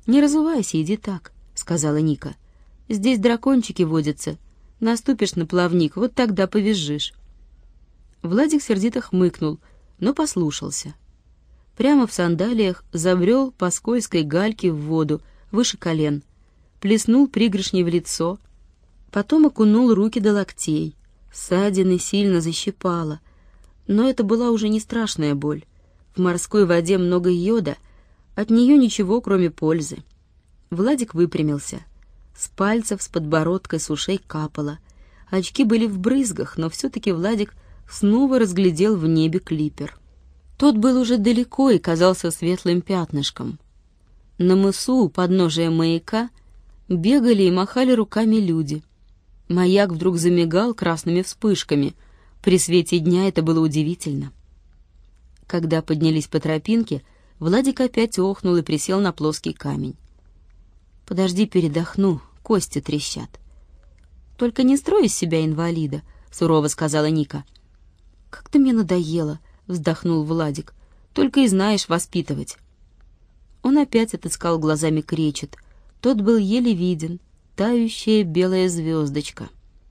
«Не разувайся, иди так», — сказала Ника. «Здесь дракончики водятся. Наступишь на плавник, вот тогда повизжишь». Владик сердито хмыкнул, но послушался. Прямо в сандалиях забрел по скользкой гальке в воду выше колен, плеснул пригоршней в лицо, потом окунул руки до локтей. Ссадины сильно защипало, но это была уже не страшная боль. В морской воде много йода, от нее ничего, кроме пользы. Владик выпрямился. С пальцев, с подбородка, с ушей капало. Очки были в брызгах, но все-таки Владик снова разглядел в небе клипер. Тот был уже далеко и казался светлым пятнышком. На мысу у подножия маяка бегали и махали руками люди. Маяк вдруг замигал красными вспышками. При свете дня это было удивительно. Когда поднялись по тропинке, Владик опять охнул и присел на плоский камень. «Подожди, передохну, кости трещат». «Только не строй из себя инвалида», — сурово сказала Ника. «Как ты мне надоела», — вздохнул Владик. «Только и знаешь воспитывать». Он опять отыскал глазами кречет. Тот был еле виден, тающая белая звездочка.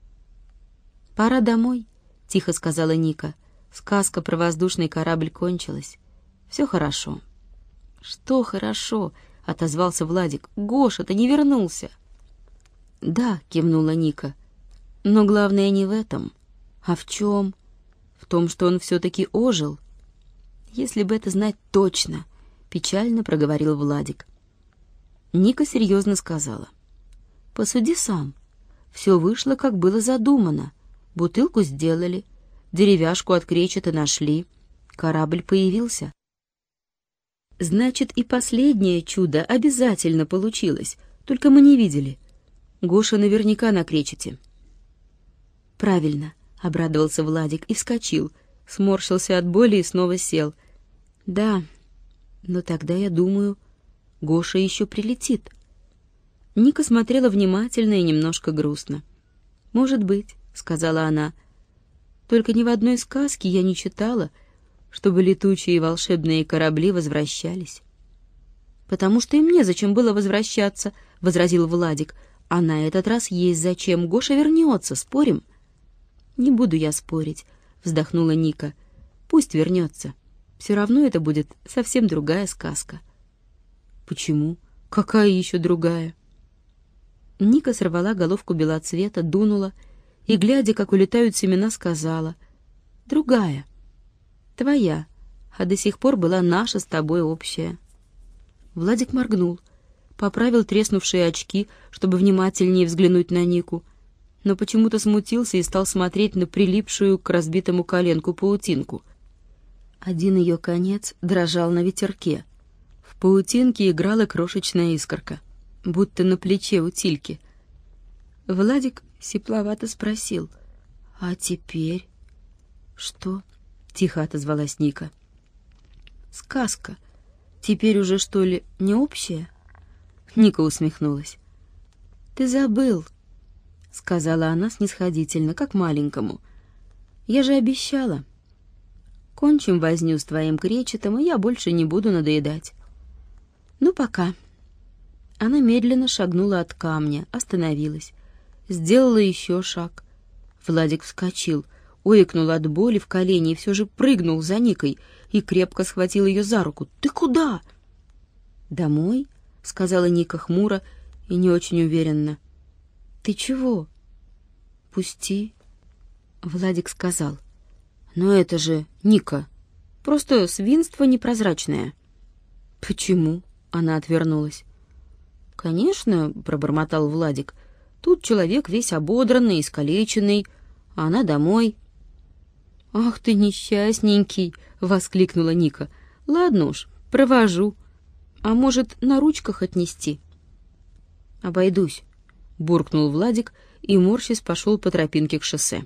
«Пора домой», — тихо сказала Ника. «Сказка про воздушный корабль кончилась. Все хорошо». «Что хорошо?» — отозвался Владик. «Гоша-то не вернулся». «Да», — кивнула Ника. «Но главное не в этом. А в чем? В том, что он все-таки ожил. Если бы это знать точно», — печально проговорил Владик. Ника серьезно сказала. «Посуди сам. Все вышло, как было задумано. Бутылку сделали, деревяшку от кречета нашли, корабль появился. Значит, и последнее чудо обязательно получилось, только мы не видели. Гоша наверняка на кречете». «Правильно», — обрадовался Владик и вскочил, сморщился от боли и снова сел. «Да, но тогда, я думаю, Гоша еще прилетит». Ника смотрела внимательно и немножко грустно. «Может быть», — сказала она, — «только ни в одной сказке я не читала, чтобы летучие и волшебные корабли возвращались». «Потому что и мне зачем было возвращаться», — возразил Владик. «А на этот раз есть зачем. Гоша вернется, спорим?» «Не буду я спорить», — вздохнула Ника. «Пусть вернется. Все равно это будет совсем другая сказка». «Почему? Какая еще другая?» Ника сорвала головку белоцвета, дунула и, глядя, как улетают семена, сказала: «Другая. Твоя, а до сих пор была наша с тобой общая». Владик моргнул, поправил треснувшие очки, чтобы внимательнее взглянуть на Нику, но почему-то смутился и стал смотреть на прилипшую к разбитому коленку паутинку. Один ее конец дрожал на ветерке. В паутинке играла крошечная искорка, будто на плече у Тильки. Владик сипловато спросил: «А теперь?» «Что?» — тихо отозвалась Ника. «Сказка. Теперь уже, что ли, не общая?» Ника усмехнулась. «Ты забыл», — сказала она снисходительно, как маленькому. «Я же обещала. Кончим возню с твоим кречетом, и я больше не буду надоедать. Ну, пока». Она медленно шагнула от камня, остановилась, сделала еще шаг. Владик вскочил, ойкнул от боли в колене и все же прыгнул за Никой и крепко схватил ее за руку. «Ты куда?» «Домой», — сказала Ника хмуро и не очень уверенно. «Ты чего?» «Пусти», — Владик сказал. «Но это же, Ника, просто свинство непрозрачное». «Почему?» — она отвернулась. «Конечно», — пробормотал Владик, — «тут человек весь ободранный, искалеченный, а она домой». «Ах ты несчастненький!» — воскликнула Ника. «Ладно уж, провожу. А может, на ручках отнести?» «Обойдусь», — буркнул Владик и, морщась, пошел по тропинке к шоссе.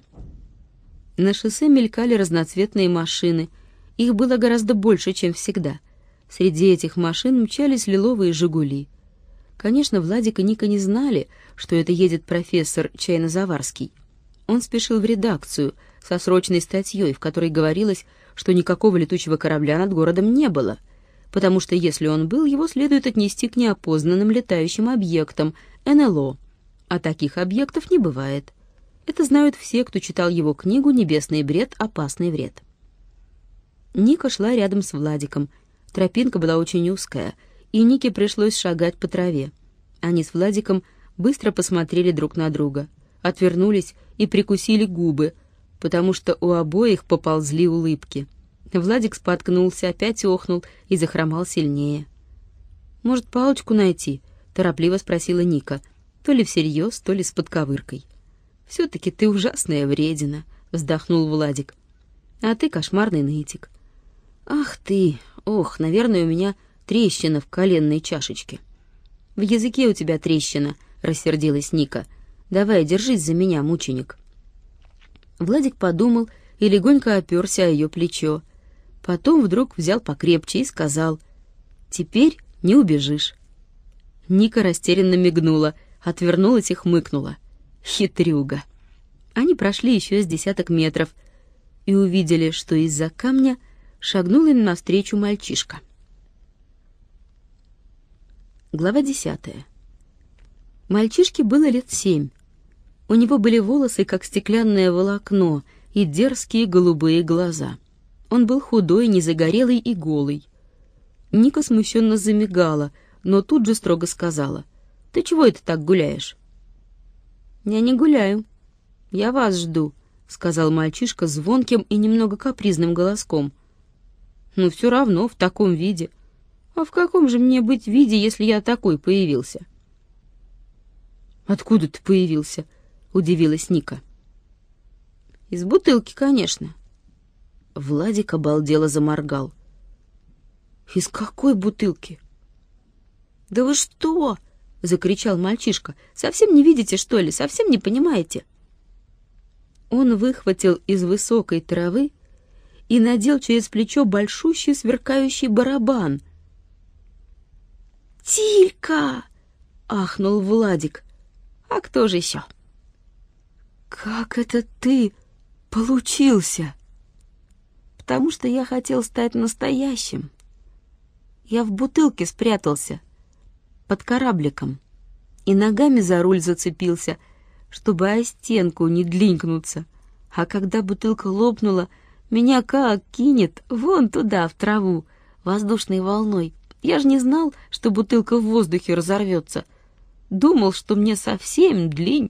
На шоссе мелькали разноцветные машины. Их было гораздо больше, чем всегда. Среди этих машин мчались лиловые «Жигули». Конечно, Владик и Ника не знали, что это едет профессор Чайно-Заварский. Он спешил в редакцию со срочной статьей, в которой говорилось, что никакого летучего корабля над городом не было. потому что если он был, его следует отнести к неопознанным летающим объектам, НЛО. А таких объектов не бывает. Это знают все, кто читал его книгу «Небесный бред. Опасный вред». Ника шла рядом с Владиком. Тропинка была очень узкая, и Нике пришлось шагать по траве. Они с Владиком быстро посмотрели друг на друга, отвернулись и прикусили губы, потому что у обоих поползли улыбки. Владик споткнулся, опять охнул и захромал сильнее. «Может, палочку найти?» — торопливо спросила Ника, то ли всерьез, то ли с подковыркой. «Все-таки ты ужасная вредина», — вздохнул Владик. «А ты кошмарный нытик». «Ах ты! Ох, наверное, у меня трещина в коленной чашечке». «В языке у тебя трещина», — рассердилась Ника. «Давай, держись за меня, мученик». Владик подумал и легонько оперся о ее плечо. Потом вдруг взял покрепче и сказал: «Теперь не убежишь». Ника растерянно мигнула, отвернулась и хмыкнула. Хитрюга. Они прошли еще с 10 метров и увидели, что из-за камня шагнул им навстречу мальчишка. Глава 10. Мальчишке было лет 7. У него были волосы, как стеклянное волокно, и дерзкие голубые глаза. Он был худой, незагорелый и голый. Ника смущенно замигала, но тут же строго сказала: «Ты чего это так гуляешь?» «Я не гуляю. Я вас жду», — сказал мальчишка звонким и немного капризным голоском. «Ну, все равно в таком виде. А в каком же мне быть виде, если я такой появился?» «Откуда ты появился?» — удивилась Ника. «Из бутылки, конечно». Владик обалдело заморгал. «Из какой бутылки?» «Да вы что?» — закричал мальчишка. «Совсем не видите, что ли? Совсем не понимаете?» Он выхватил из высокой травы и надел через плечо большущий сверкающий барабан. «Тилька!» — ахнул Владик. «А кто же еще?» «Как это ты получился?» «Потому что я хотел стать настоящим. Я в бутылке спрятался, под корабликом, и ногами за руль зацепился, чтобы о стенку не длинкнуться. А когда бутылка лопнула, меня как кинет вон туда, в траву, воздушной волной. Я же не знал, что бутылка в воздухе разорвется. Думал, что мне совсем длинь».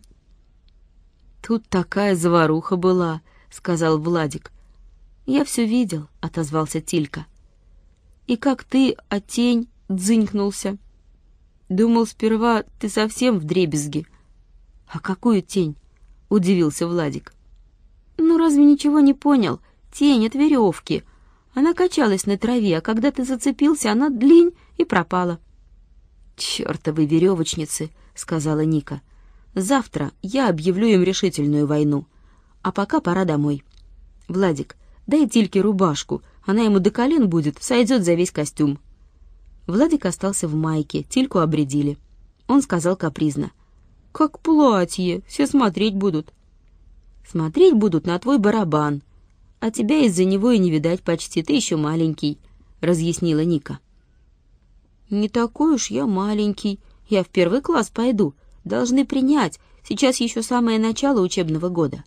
«Тут такая заваруха была», — сказал Владик. «Я все видел», — отозвался Тилька. «И как ты, а тень, дзынькнулся. Думал сперва, ты совсем вдребезги». «А какую тень?» — удивился Владик. «Ну, разве ничего не понял? Тень от веревки. Она качалась на траве, а когда ты зацепился, она длинь и пропала». «Чёртовы веревочницы», — сказала Ника. «Завтра я объявлю им решительную войну. А пока пора домой. Владик, дай Тильке рубашку, она ему до колен будет, сойдет за весь костюм». Владик остался в майке, Тильку обредили. Он сказал капризно: «Как платье, все смотреть будут». «Смотреть будут на твой барабан, а тебя из-за него и не видать почти, ты еще маленький», — разъяснила Ника. «Не такой уж я маленький, я в 1 класс пойду, должны принять, сейчас еще самое начало учебного года».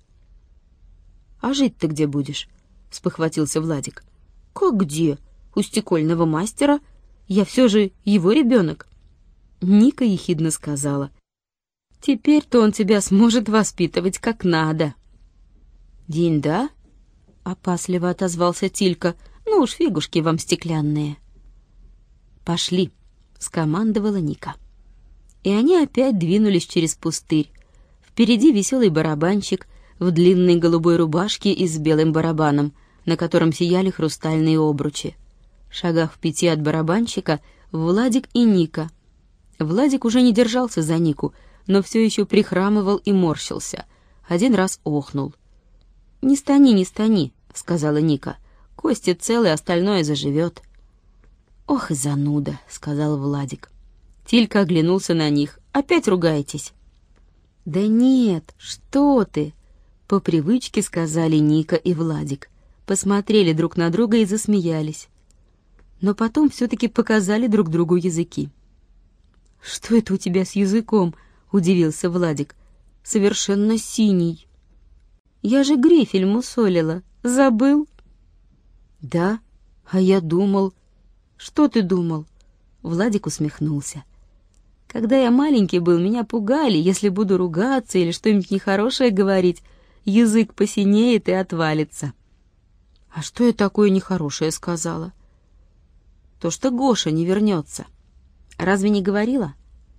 «А жить-то где будешь?» — спохватился Владик. «Как где? У стекольного мастера. Я все же его ребенок». Ника ехидно сказала: «Теперь-то он тебя сможет воспитывать как надо». «День, да?» — опасливо отозвался Тилька. «Ну уж фигушки вам стеклянные». «Пошли», — скомандовала Ника. И они опять двинулись через пустырь. Впереди веселый барабанщик в длинной голубой рубашке и с белым барабаном, на котором сияли хрустальные обручи. В шагах в 5 от барабанщика Владик и Ника. Владик уже не держался за Нику, но все еще прихрамывал и морщился. Один раз охнул. «Не стани, не стани», — сказала Ника. «Кости целые, остальное заживет». «Ох и зануда», — сказал Владик. Тилька оглянулся на них. «Опять ругаетесь?» «Да нет, что ты!» — по привычке сказали Ника и Владик. Посмотрели друг на друга и засмеялись. но потом все-таки показали друг другу языки. «Что это у тебя с языком?» — удивился Владик. «Совершенно синий». «Я же грифель мусолила. Забыл?» «Да, а я думал...» «Что ты думал?» Владик усмехнулся. «Когда я маленький был, меня пугали, если буду ругаться или что-нибудь нехорошее говорить, язык посинеет и отвалится». «А что я такое нехорошее сказала?» «То, что Гоша не вернется. Разве не говорила?»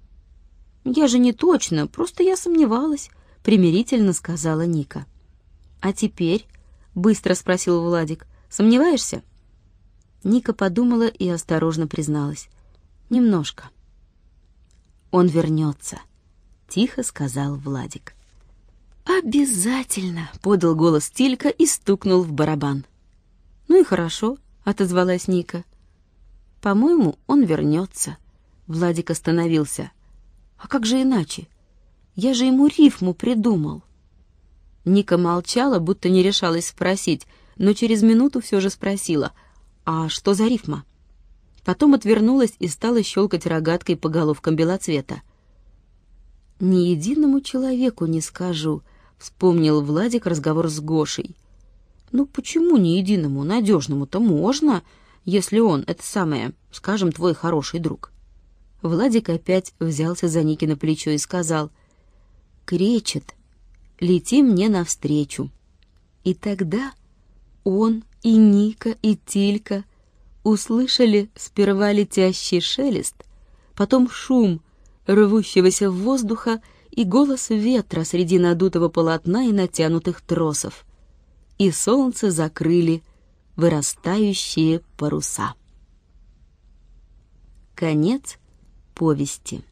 «Я же не точно, просто я сомневалась», — примирительно сказала Ника. «А теперь?» — быстро спросил Владик. «Сомневаешься?» Ника подумала и осторожно призналась. «Немножко». «Он вернется», — тихо сказал Владик. «Обязательно», — подал голос Тилька и стукнул в барабан. «Ну и хорошо», — отозвалась Ника. «По-моему, он вернется». Владик остановился. «А как же иначе? Я же ему рифму придумал». Ника молчала, будто не решалась спросить, но через минуту все же спросила: «А что за рифма?» Потом отвернулась и стала щелкать рогаткой по головкам белоцвета. «Ни единому человеку не скажу», — вспомнил Владик разговор с Гошей. «Ну почему ни единому? Надежному-то можно, если он, это самое, скажем, твой хороший друг». Владик опять взялся за Никино плечо и сказал: «Кречет, лети мне навстречу». И тогда он и Ника, и Тилька услышали сперва летящий шелест, потом шум рвущегося воздуха и голос ветра среди надутого полотна и натянутых тросов. И солнце закрыли вырастающие паруса. Конец повести.